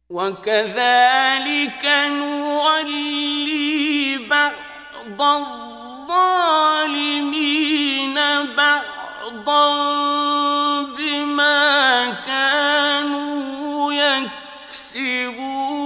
وكذلك نولي بعض الظالمين بعضا بما كانوا يكسبون